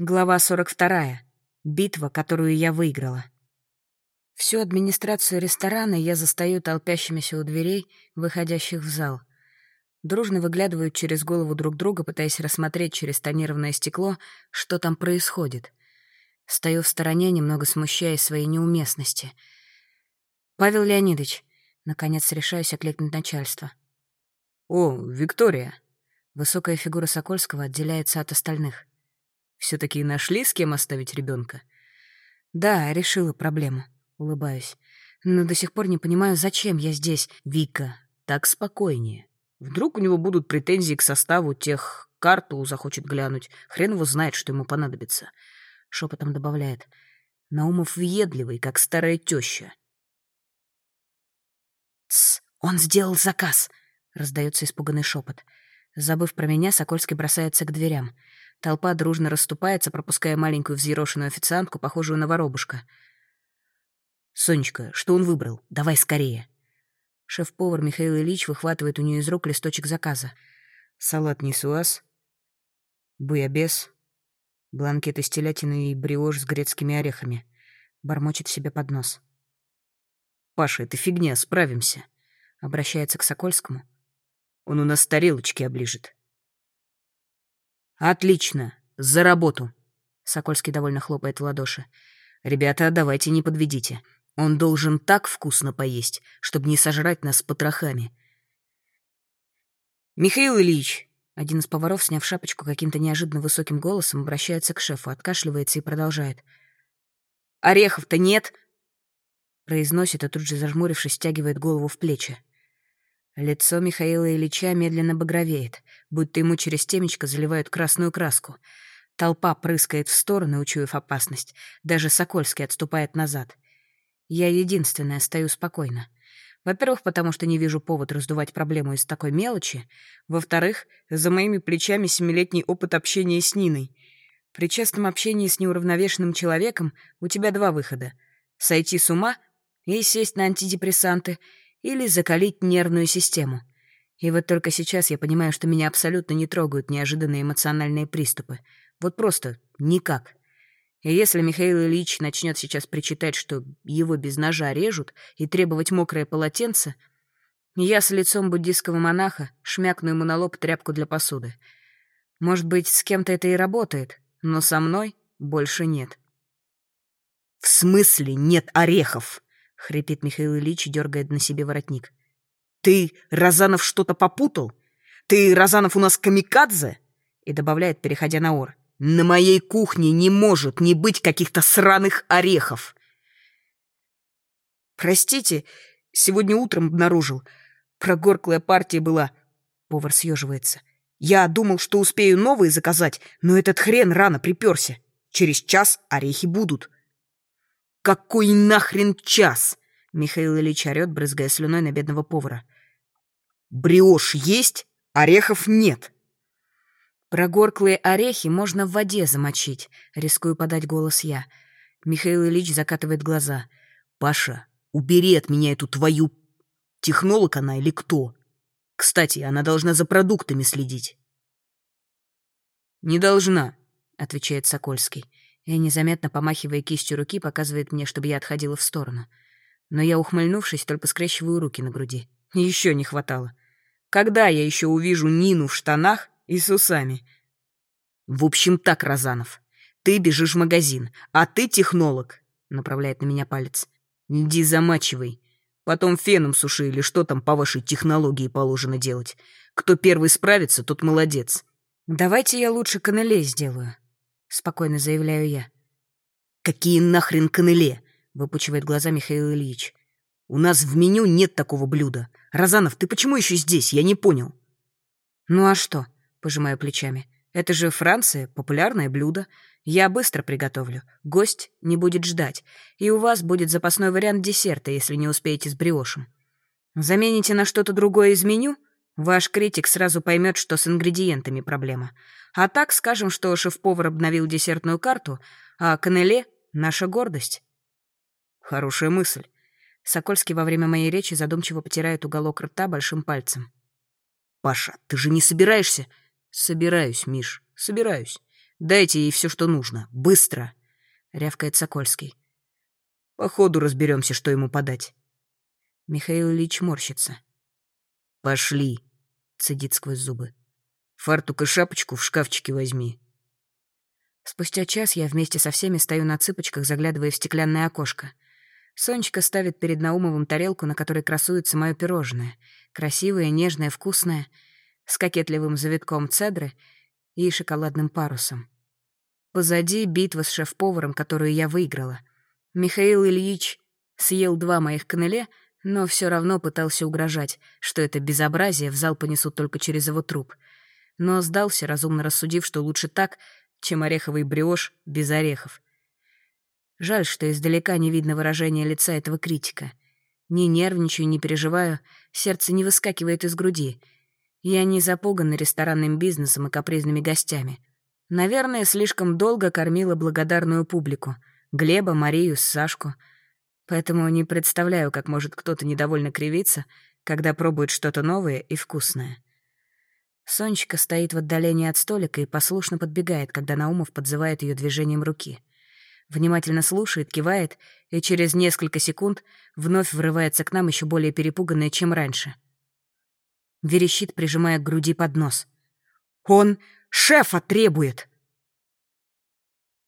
Глава 42. Битва, которую я выиграла. Всю администрацию ресторана я застаю толпящимися у дверей, выходящих в зал. Дружно выглядывают через голову друг друга, пытаясь рассмотреть через тонированное стекло, что там происходит. Стою в стороне, немного смущаясь своей неуместности. «Павел Леонидович», наконец решаюсь окликнуть начальство. «О, Виктория!» Высокая фигура Сокольского отделяется от остальных. «Все-таки нашли, с кем оставить ребенка?» «Да, решила проблему», — улыбаюсь. «Но до сих пор не понимаю, зачем я здесь». «Вика, так спокойнее. Вдруг у него будут претензии к составу тех, карту захочет глянуть. Хрен его знает, что ему понадобится». Шепотом добавляет. «Наумов въедливый, как старая теща». «Тсс, он сделал заказ!» — раздается испуганный шепот. Забыв про меня, Сокольский бросается к дверям. Толпа дружно расступается, пропуская маленькую взъерошенную официантку, похожую на воробушка. «Сонечка, что он выбрал? Давай скорее!» Шеф-повар Михаил Ильич выхватывает у нее из рук листочек заказа. «Салат нисуаз, буябес, бланкет из телятины и бриош с грецкими орехами». Бормочет себе под нос. «Паша, это фигня, справимся!» Обращается к Сокольскому. «Он у нас тарелочки оближет». «Отлично! За работу!» Сокольский довольно хлопает в ладоши. «Ребята, давайте не подведите. Он должен так вкусно поесть, чтобы не сожрать нас с потрохами». «Михаил Ильич!» Один из поваров, сняв шапочку, каким-то неожиданно высоким голосом обращается к шефу, откашливается и продолжает. «Орехов-то нет!» Произносит, а тут же, зажмурившись, стягивает голову в плечи. Лицо Михаила Ильича медленно багровеет, будто ему через темечко заливают красную краску. Толпа прыскает в стороны, учуяв опасность. Даже Сокольский отступает назад. Я единственная стою спокойно. Во-первых, потому что не вижу повод раздувать проблему из такой мелочи. Во-вторых, за моими плечами 7-летний опыт общения с Ниной. При частом общении с неуравновешенным человеком у тебя два выхода: сойти с ума и сесть на антидепрессанты, или закалить нервную систему. И вот только сейчас я понимаю, что меня абсолютно не трогают неожиданные эмоциональные приступы. Вот просто никак. И если Михаил Ильич начнет сейчас причитать, что его без ножа режут, и требовать мокрое полотенце, я с лицом буддийского монаха шмякну ему на лоб тряпку для посуды. Может быть, с кем-то это и работает, но со мной больше нет. «В смысле нет орехов?» — хрипит Михаил Ильич и дергает на себе воротник. «Ты, Розанов, что-то попутал? Ты, Розанов, у нас камикадзе?» И добавляет, переходя на ор. «На моей кухне не может не быть каких-то сраных орехов!» «Простите, сегодня утром обнаружил. Прогорклая партия была...» Повар съеживается. «Я думал, что успею новые заказать, но этот хрен рано приперся. Через час орехи будут». «Какой нахрен час?» — Михаил Ильич орёт, брызгая слюной на бедного повара. «Бриош есть, орехов нет». «Прогорклые орехи можно в воде замочить», — рискую подать голос я. Михаил Ильич закатывает глаза. «Паша, убери от меня эту твою... Технолог она или кто? Кстати, она должна за продуктами следить». «Не должна», — отвечает Сокольский. И, незаметно помахивая кистью руки, показывает мне, чтобы я отходила в сторону. Но я, ухмыльнувшись, только скрещиваю руки на груди. Еще не хватало. Когда я еще увижу Нину в штанах и с усами? «В общем так, Розанов, ты бежишь в магазин, а ты технолог», — направляет на меня палец. «Иди замачивай. Потом феном суши или что там по вашей технологии положено делать. Кто первый справится, тот молодец». «Давайте я лучше канеле сделаю», — спокойно заявляю я. «Какие нахрен канеле?» — выпучивает глаза Михаил Ильич. «У нас в меню нет такого блюда. Розанов, ты почему еще здесь? Я не понял». «Ну а что?» — пожимаю плечами. «Это же Франция, популярное блюдо. Я быстро приготовлю. Гость не будет ждать. И у вас будет запасной вариант десерта, если не успеете с бриошем. Замените на что-то другое из меню — ваш критик сразу поймет, что с ингредиентами проблема. А так скажем, что шеф-повар обновил десертную карту, а канеле — наша гордость». «Хорошая мысль». Сокольский во время моей речи задумчиво потирает уголок рта большим пальцем. «Паша, ты же не собираешься?» «Собираюсь, Миш, собираюсь. Дайте ей все, что нужно. Быстро!» — рявкает Сокольский. «По ходу разберемся, что ему подать». Михаил Ильич морщится. «Пошли!» — цедит сквозь зубы. «Фартук и шапочку в шкафчике возьми». Спустя час я вместе со всеми стою на цыпочках, заглядывая в стеклянное окошко. Сонечка ставит перед Наумовым тарелку, на которой красуется мое пирожное. Красивое, нежное, вкусное, с кокетливым завитком цедры и шоколадным парусом. Позади битва с шеф-поваром, которую я выиграла. Михаил Ильич съел 2 моих канеле, но все равно пытался угрожать, что это безобразие в зал понесут только через его труп. Но сдался, разумно рассудив, что лучше так, чем ореховый бриош без орехов. Жаль, что издалека не видно выражения лица этого критика. Не нервничаю, не переживаю, сердце не выскакивает из груди. Я не запугана ресторанным бизнесом и капризными гостями. Наверное, слишком долго кормила благодарную публику — Глеба, Марию, Сашку. Поэтому не представляю, как может кто-то недовольно кривиться, когда пробует что-то новое и вкусное. Сонечка стоит в отдалении от столика и послушно подбегает, когда Наумов подзывает ее движением руки. Внимательно слушает, кивает и через несколько секунд вновь врывается к нам еще более перепуганная, чем раньше. Верещит, прижимая к груди поднос. «Он шефа требует!»